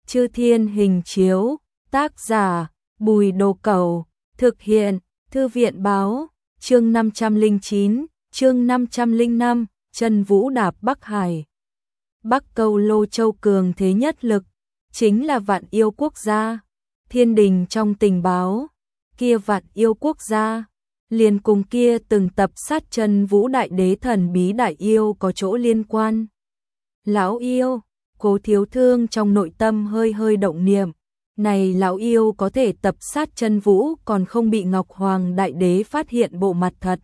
Chư Thiên Hình Chiếu, tác giả, Bùi Đồ Cẩu, thực hiện, Thư viện Báo, chương 509, chương 505, Chân Vũ Đạp Bắc Hải. Bắc Câu Lô Châu cường thế nhất lực, chính là Vạn Yêu Quốc gia, thiên đình trong tình báo, kia Vạn Yêu Quốc gia, liền cùng kia từng tập sát Chân Vũ Đại Đế thần bí đại yêu có chỗ liên quan. Lão yêu, Cố Thiếu Thương trong nội tâm hơi hơi động niệm, này lão yêu có thể tập sát Chân Vũ còn không bị Ngọc Hoàng Đại Đế phát hiện bộ mặt thật.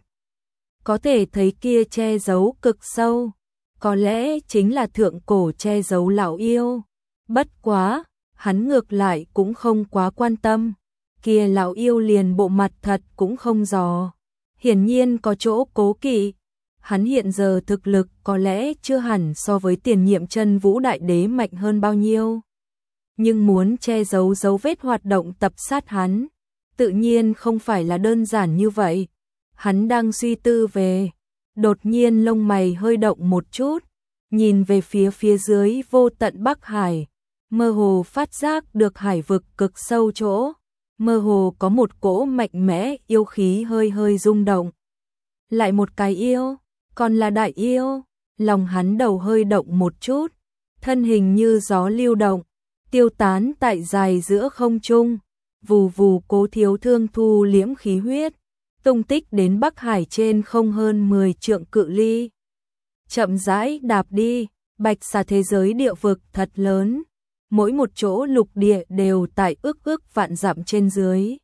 Có thể thấy kia che giấu cực sâu, có lẽ chính là thượng cổ che giấu lão yêu. Bất quá, hắn ngược lại cũng không quá quan tâm, kia lão yêu liền bộ mặt thật cũng không dò. Hiển nhiên có chỗ cố kỵ, hắn hiện giờ thực lực có lẽ chưa hẳn so với tiền nhiệm Chân Vũ Đại Đế mạnh hơn bao nhiêu. Nhưng muốn che giấu dấu vết hoạt động tập sát hắn, tự nhiên không phải là đơn giản như vậy. Hắn đang suy tư về, đột nhiên lông mày hơi động một chút, nhìn về phía dưới vô tận Bắc Hải, mơ hồ phát giác được hải vực cực sâu chỗ, mơ hồ có một cỗ mạnh mẽ yêu khí hơi hơi rung động. Lại một cái yêu, còn là đại yêu, lòng hắn đầu hơi động một chút, thân hình như gió lưu động, tiêu tán tại dài giữa không trung, vù vù. Cố Thiếu Thương thu liễm khí huyết, tung tích đến Bắc Hải trên không hơn 10 trượng cự ly. Chậm rãi đạp đi, bạch xà thế giới địa vực thật lớn, mỗi một chỗ lục địa đều tại ước vạn dặm trên dưới.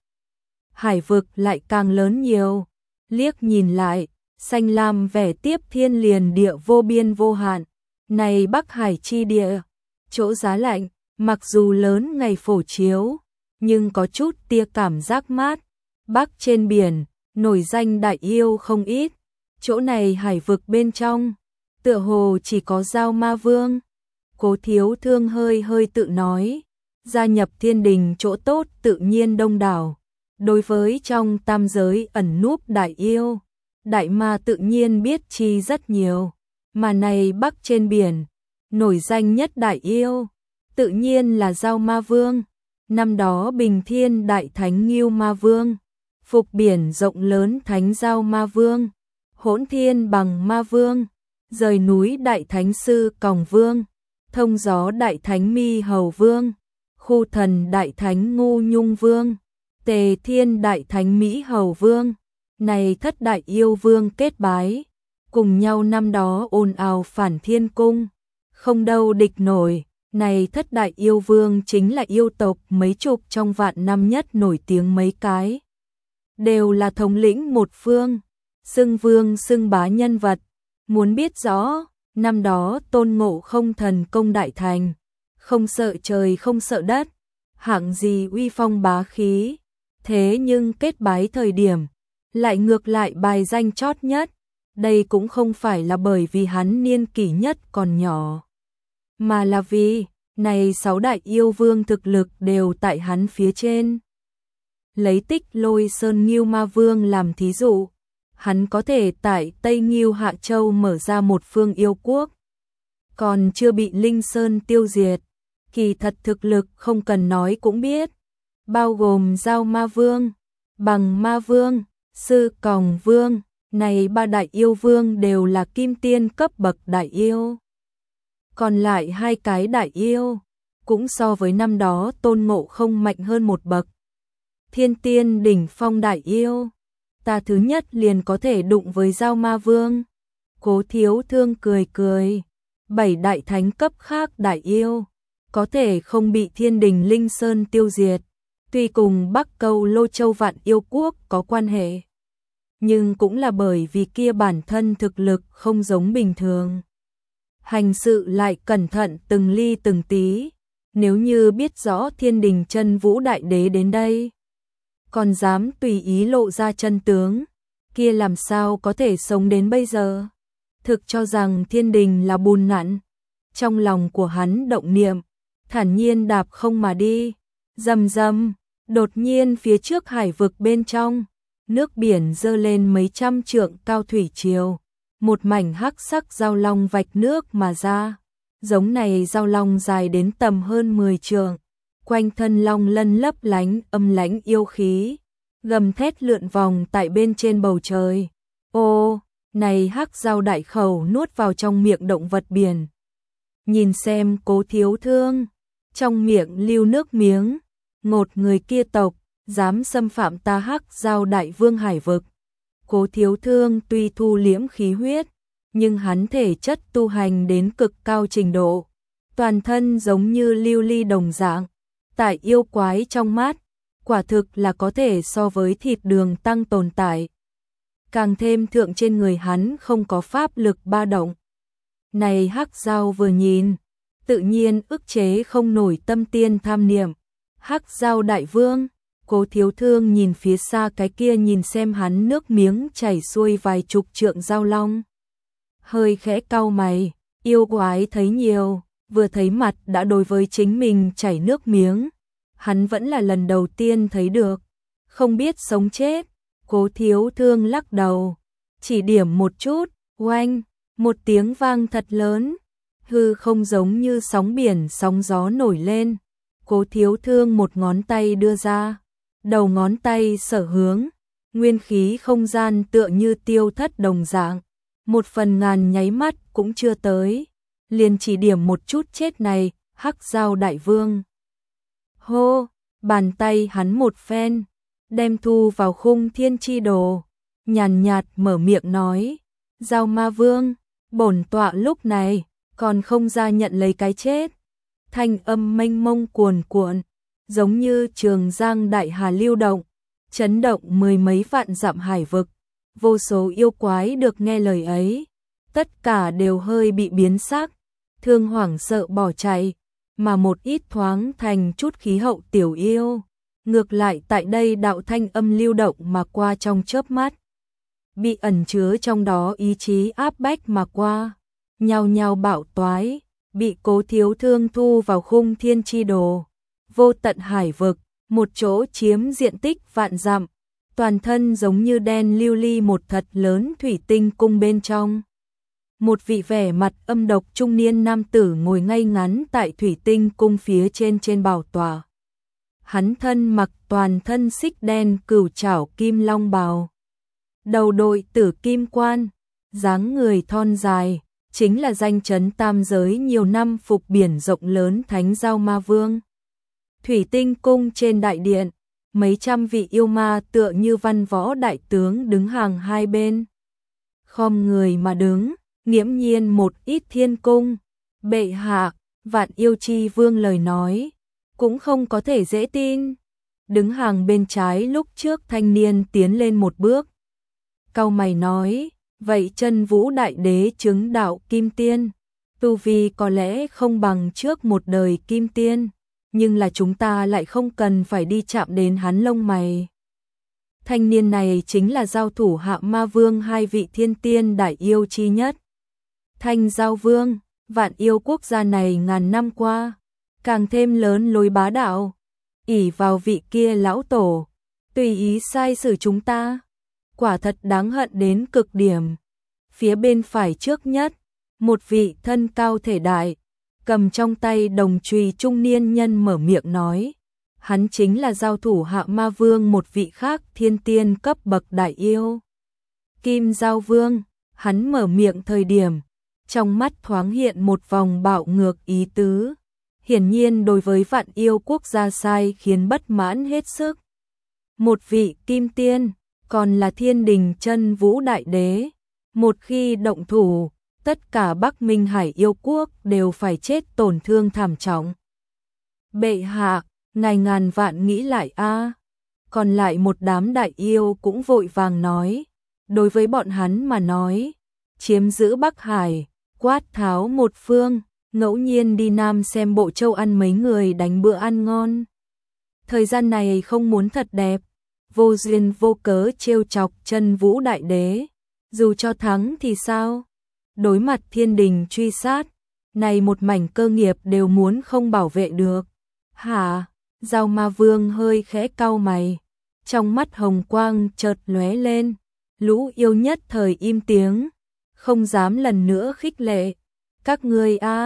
Hải vực lại càng lớn nhiều, liếc nhìn lại, xanh lam vẻ tiếp thiên liền địa vô biên vô hạn. Này Bắc Hải chi địa, chỗ giá lạnh, mặc dù lớn ngày phổ chiếu, nhưng có chút tia cảm giác mát. Bắc trên biển, nổi danh đại yêu không ít, chỗ này hải vực bên trong, tựa hồ chỉ có Giao Ma Vương. Cố Thiếu Thương hơi hơi tự nói, gia nhập thiên đình chỗ tốt tự nhiên đông đảo. Đối với trong tam giới ẩn núp đại yêu, đại ma tự nhiên biết chi rất nhiều. Mà này Bắc trên biển, nổi danh nhất đại yêu, tự nhiên là Giao Ma Vương. Năm đó Bình Thiên Đại Thánh Ngưu Ma Vương, Phục Biển Rộng Lớn Thánh Giao Ma Vương, Hỗn Thiên Bằng Ma Vương, Rời Núi Đại Thánh Sư Còng Vương, Thông Gió Đại Thánh Mi Hầu Vương, Khu Thần Đại Thánh Ngu Nhung Vương, Tề Thiên Đại Thánh Mỹ Hầu Vương. Này thất đại yêu vương kết bái, cùng nhau năm đó ồn ào phản thiên cung, không đâu địch nổi. Này thất đại yêu vương chính là yêu tộc mấy chục trong vạn năm nhất nổi tiếng mấy cái, đều là thống lĩnh một phương, xưng vương xưng bá nhân vật. Muốn biết rõ, năm đó Tôn Ngộ Không thần công đại thành, không sợ trời không sợ đất, hạng gì uy phong bá khí, thế nhưng kết bái thời điểm, lại ngược lại bài danh chót nhất. Đây cũng không phải là bởi vì hắn niên kỷ nhất còn nhỏ, mà là vì, này 6 đại yêu vương thực lực đều tại hắn phía trên. Lấy Tích Lôi Sơn Ngưu Ma Vương làm thí dụ, hắn có thể tại Tây Ngưu Hạ Châu mở ra một phương yêu quốc, còn chưa bị Linh Sơn tiêu diệt, kỳ thật thực lực không cần nói cũng biết, bao gồm Giao Ma Vương, Bằng Ma Vương, Sư Còng Vương, này 3 đại yêu vương đều là kim tiên cấp bậc đại yêu. Còn lại 2 cái đại yêu, cũng so với năm đó Tôn Ngộ Không mạnh hơn một bậc. Thiên tiên đỉnh phong đại yêu, ta thứ nhất liền có thể đụng với Giao Ma Vương. Cố Thiếu Thương cười cười, 7 đại thánh cấp khác đại yêu, có thể không bị thiên đình Linh Sơn tiêu diệt, tuy cùng Bắc Câu Lô Châu Vạn Yêu Quốc có quan hệ, nhưng cũng là bởi vì kia bản thân thực lực không giống bình thường. Hành sự lại cẩn thận từng ly từng tí, nếu như biết rõ thiên đình Chân Vũ Đại Đế đến đây, còn dám tùy ý lộ ra chân tướng, kia làm sao có thể sống đến bây giờ. Thực cho rằng thiên đình là bùn nặn, trong lòng của hắn động niệm, thản nhiên đạp không mà đi. Rầm rầm, đột nhiên phía trước hải vực bên trong, nước biển dơ lên mấy trăm trượng cao thủy triều, một mảnh hắc sắc giao long vạch nước mà ra, giống này giao long dài đến tầm hơn 10 trượng, quanh thân long lân lấp lánh âm lãnh yêu khí, gầm thét lượn vòng tại bên trên bầu trời. Ô, này hắc giao đại khẩu nuốt vào trong miệng động vật biển. Nhìn xem Cố Thiếu Thương, trong miệng lưu nước miếng, ngột người kia tộc, dám xâm phạm ta hắc giao đại vương hải vực. Cố Thiếu Thương tuy thu liễm khí huyết, nhưng hắn thể chất tu hành đến cực cao trình độ, toàn thân giống như lưu ly đồng dạng, tại yêu quái trong mắt, quả thực là có thể so với thịt đường tăng tồn tại. Càng thêm thượng trên người hắn không có pháp lực ba động. Này hắc giao vừa nhìn, tự nhiên ức chế không nổi tâm tiên tham niệm. Hắc giao đại vương, Cố Thiếu Thương nhìn phía xa cái kia nhìn xem hắn nước miếng chảy xuôi vài chục trượng giao long. Hơi khẽ cau mày, yêu quái thấy nhiều, vừa thấy mặt đã đối với chính mình chảy nước miếng. Hắn vẫn là lần đầu tiên thấy được, không biết sống chết. Cố Thiếu Thương lắc đầu, chỉ điểm một chút, oanh, một tiếng vang thật lớn, hư không giống như sóng biển sóng gió nổi lên. Cố Thiếu Thương một ngón tay đưa ra, đầu ngón tay sở hướng, nguyên khí không gian tựa như tiêu thất đồng dạng, một phần ngàn nháy mắt cũng chưa tới, liền chỉ điểm một chút chết này, hắc giao đại vương. Hô, bàn tay hắn một phen, đem thu vào khung thiên chi đồ, nhàn nhạt mở miệng nói, giao ma vương, bổn tọa lúc này, còn không ra nhận lấy cái chết. Thanh âm mênh mông cuồn cuộn, giống như trường giang đại hà lưu động, chấn động mười mấy vạn dặm hải vực. Vô số yêu quái được nghe lời ấy, tất cả đều hơi bị biến sắc, thương hoảng sợ bỏ chạy, mà một ít thoáng thành chút khí hậu tiểu yêu. Ngược lại tại đây đạo thanh âm lưu động mà qua trong chớp mắt, bị ẩn chứa trong đó ý chí áp bách mà qua, nhao nhao bạo toái, bị Cố Thiếu Thương thu vào khung thiên chi đồ. Vô tận hải vực, một chỗ chiếm diện tích vạn dặm, toàn thân giống như đen lưu ly một thật lớn thủy tinh cung bên trong. Một vị vẻ mặt âm độc trung niên nam tử ngồi ngay ngắn tại thủy tinh cung phía trên bảo tọa. Hắn thân mặc toàn thân xích đen cửu trảo kim long bào, đầu đội tử kim quan, dáng người thon dài, chính là danh chấn tam giới nhiều năm phục biển rộng lớn Thánh Giao Ma Vương. Thủy tinh cung trên đại điện, mấy trăm vị yêu ma tựa như văn võ đại tướng đứng hàng hai bên. Khom người mà đứng, nghiễm nhiên một ít thiên cung. Bệ hạ, Vạn Yêu Chi Vương lời nói, cũng không có thể dễ tin. Đứng hàng bên trái lúc trước thanh niên tiến lên một bước. Cau mày nói, vậy Chân Vũ Đại Đế chứng đạo Kim Tiên, tu vi có lẽ không bằng trước một đời Kim Tiên, nhưng là chúng ta lại không cần phải đi chạm đến hắn lông mày. Thanh niên này chính là giao thủ Hạ Ma Vương hai vị thiên tiên đại yêu chi nhất. Thanh Giao Vương, Vạn Yêu quốc gia này ngàn năm qua, càng thêm lớn lối bá đạo, ỷ vào vị kia lão tổ, tùy ý sai xử chúng ta, quả thật đáng hận đến cực điểm. Phía bên phải trước nhất, một vị thân cao thể đại, cầm trong tay đồng chùy trung niên nhân mở miệng nói, hắn chính là giao thủ Hạ Ma Vương một vị khác thiên tiên cấp bậc đại yêu. Kim Giao Vương, hắn mở miệng thời điểm, trong mắt thoáng hiện một vòng bạo ngược ý tứ, hiển nhiên đối với Vạn Yêu quốc gia sai khiến bất mãn hết sức. Một vị kim tiên, còn là Thiên Đình Chân Vũ Đại Đế, một khi động thủ, tất cả Bắc Minh Hải yêu quốc đều phải chết tổn thương thảm trọng. Bệ hạ, ngài ngàn vạn nghĩ lại a. Còn lại một đám đại yêu cũng vội vàng nói, đối với bọn hắn mà nói, chiếm giữ Bắc Hải, quát tháo một phương, ngẫu nhiên đi Nam xem Bộ Châu ăn mấy người đánh bữa ăn ngon. Thời gian này không muốn thật đẹp, vô duyên vô cớ trêu chọc Chân Vũ Đại Đế, dù cho thắng thì sao? Đối mặt thiên đình truy sát, này một mảnh cơ nghiệp đều muốn không bảo vệ được. Hả? Giao Ma Vương hơi khẽ cau mày, trong mắt hồng quang chợt lóe lên, lũ yêu nhất thời im tiếng, không dám lần nữa khích lệ. Các ngươi a,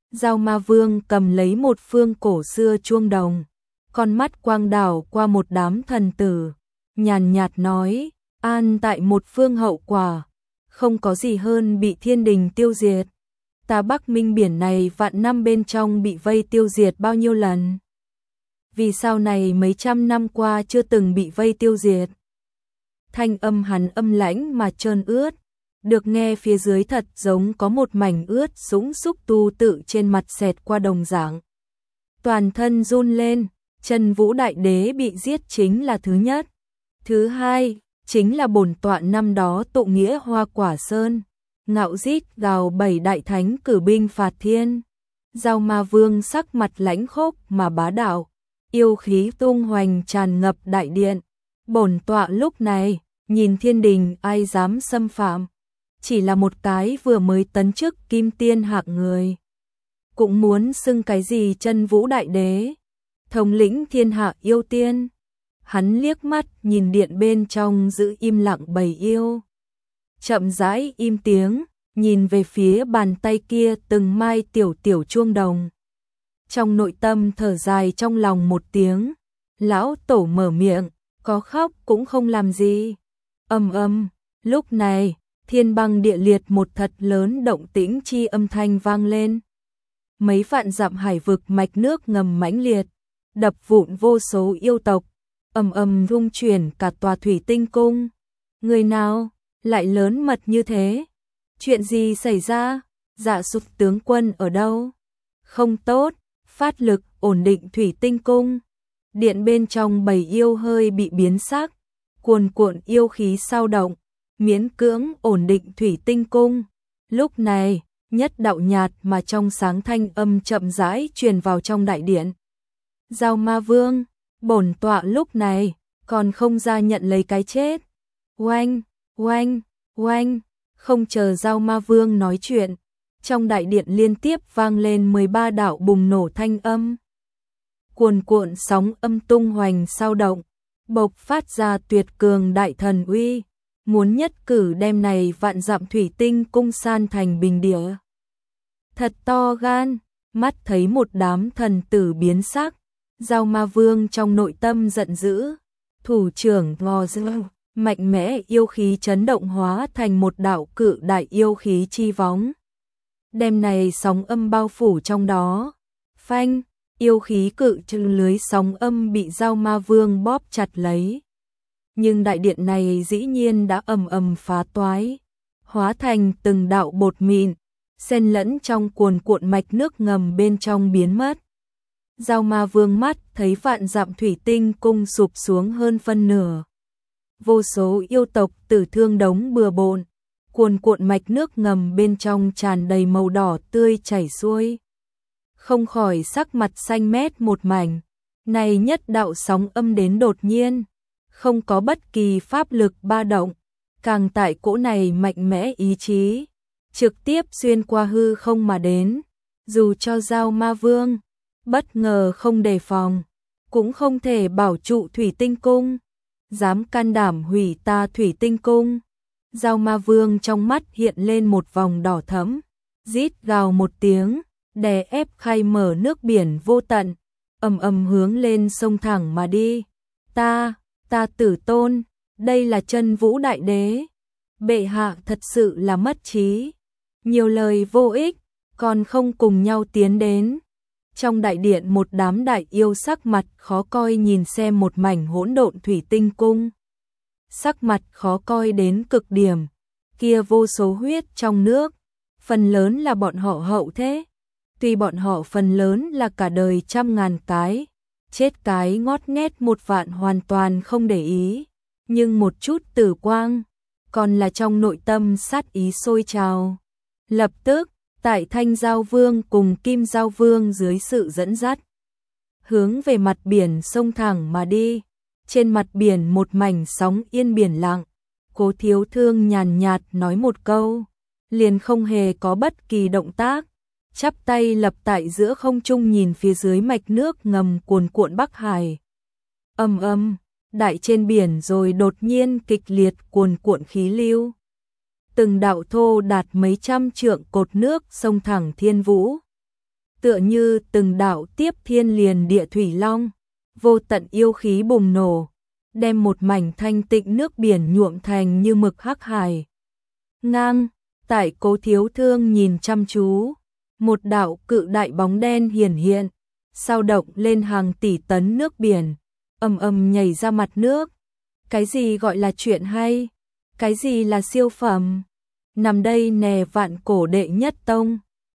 Giao Ma Vương cầm lấy một phương cổ xưa chuông đồng, con mắt quang đảo qua một đám thần tử, nhàn nhạt nói, an tại một phương hậu quả, không có gì hơn bị thiên đình tiêu diệt. Ta Bắc Minh biển này vạn năm bên trong bị vây tiêu diệt bao nhiêu lần? Vì sao này mấy trăm năm qua chưa từng bị vây tiêu diệt? Thanh âm hắn âm lãnh mà trơn ướt, được nghe phía dưới thật giống có một mảnh ướt sũng xúc tu tự trên mặt xẹt qua đồng dạng. Toàn thân run lên, Chân Vũ Đại Đế bị giết chính là thứ nhất. Thứ hai, chính là bổn tọa năm đó tụ nghĩa Hoa Quả Sơn, ngạo rít gào 7 đại thánh cử binh phạt thiên. Giao Ma Vương sắc mặt lãnh khốc mà bá đạo, yêu khí tung hoành tràn ngập đại điện. Bổn tọa lúc này, nhìn thiên đình ai dám xâm phạm, chỉ là một cái vừa mới tấn chức kim tiên hạng người. Cũng muốn xưng cái gì Chân Vũ Đại Đế, thống lĩnh thiên hạ yêu tiên. Hắn liếc mắt nhìn điện bên trong giữ im lặng bầy yêu. Chậm rãi im tiếng, nhìn về phía bàn tay kia từng mai tiểu tiểu chuông đồng. Trong nội tâm thở dài trong lòng một tiếng, lão tổ mở miệng, có khóc cũng không làm gì. Lúc này, thiên băng địa liệt một thật lớn động tĩnh chi âm thanh vang lên. Mấy vạn dặm hải vực mạch nước ngầm mãnh liệt, đập vụn vô số yêu tộc, rung chuyển cả tòa thủy tinh cung. Người nào lại lớn mật như thế? Chuyện gì xảy ra? Dạ Sục tướng quân ở đâu? Không tốt, phát lực ổn định thủy tinh cung. Điện bên trong bầy yêu hơi bị biến sắc, cuồn cuộn yêu khí sao động, miễn cưỡng ổn định thủy tinh cung. Lúc này, nhất đạo nhạt mà trong sáng thanh âm chậm rãi truyền vào trong đại điện. Giao Ma Vương, bổn tọa lúc này còn không ra nhận lấy cái chết. Oanh, oanh, oanh, không chờ Giao Ma Vương nói chuyện, trong đại điện liên tiếp vang lên 13 đạo bùng nổ thanh âm. Cuồn cuộn sóng âm tung hoành sao động, bộc phát ra tuyệt cường đại thần uy, muốn nhất cử đem này vạn dặm thủy tinh cung san thành bình địa. Thật to gan, mắt thấy một đám thần tử biến sắc, Giao Ma Vương trong nội tâm giận dữ, thủ trưởng ngò dưng, mạnh mẽ yêu khí chấn động hóa thành một đạo cự đại yêu khí chi vóng. Đem này sóng âm bao phủ trong đó, phanh, yêu khí cự trừng lưới sóng âm bị Giao Ma Vương bóp chặt lấy. Nhưng đại điện này dĩ nhiên đã phá toái, hóa thành từng đạo bột mịn, xen lẫn trong cuồn cuộn mạch nước ngầm bên trong biến mất. Giao Ma Vương mắt thấy vạn dặm thủy tinh cung sụp xuống hơn phân nửa. Vô số yêu tộc tử thương đống bừa bộn, cuồn cuộn mạch nước ngầm bên trong tràn đầy màu đỏ tươi chảy xuôi. Không khỏi sắc mặt xanh mét một mảnh, này nhất đạo sóng âm đến đột nhiên, không có bất kỳ pháp lực ba động, càng tại cỗ này mạnh mẽ ý chí, trực tiếp xuyên qua hư không mà đến, dù cho Giao Ma Vương bất ngờ không đề phòng, cũng không thể bảo trụ thủy tinh cung, dám can đảm hủy ta thủy tinh cung. Giao Ma Vương trong mắt hiện lên một vòng đỏ thẫm, rít gào một tiếng, đè ép khai mở nước biển vô tận, hướng lên sông thẳng mà đi. Ta Tử Tôn, đây là Chân Vũ Đại Đế. Bệ hạ thật sự là mất trí, nhiều lời vô ích, còn không cùng nhau tiến đến. Trong đại điện một đám đại yêu sắc mặt khó coi nhìn xem một mảnh hỗn độn thủy tinh cung. Sắc mặt khó coi đến cực điểm, kia vô số huyết trong nước, phần lớn là bọn họ hậu thế. Tuy bọn họ phần lớn là cả đời trăm ngàn cái, chết cái ngót nghét một vạn hoàn toàn không để ý, nhưng một chút tử quang, còn là trong nội tâm sát ý sôi trào. Lập tức, tại Thanh Giao Vương cùng Kim Giao Vương dưới sự dẫn dắt, hướng về mặt biển sông thẳng mà đi. Trên mặt biển một mảnh sóng yên biển lặng, Cố Thiếu Thương nhàn nhạt nói một câu, liền không hề có bất kỳ động tác, chắp tay lập tại giữa không trung nhìn phía dưới mạch nước ngầm cuồn cuộn Bắc Hải. Đại trên biển rồi đột nhiên kịch liệt cuồn cuộn khí lưu. Từng đạo thô đạt mấy trăm trượng cột nước xông thẳng thiên vũ. tựa như từng đạo tiếp thiên liền địa thủy long, vô tận yêu khí bùng nổ, đem một mảnh thanh tịnh nước biển nhuộm thành như mực hắc hải. Ngang, tại Cố Thiếu Thương nhìn chăm chú, một đạo cự đại bóng đen hiển hiện, sao động lên hàng tỷ tấn nước biển, ầm ầm nhảy ra mặt nước. Cái gì gọi là chuyện hay? Cái gì là siêu phẩm? Nằm đây nè Vạn Cổ đệ nhất tông.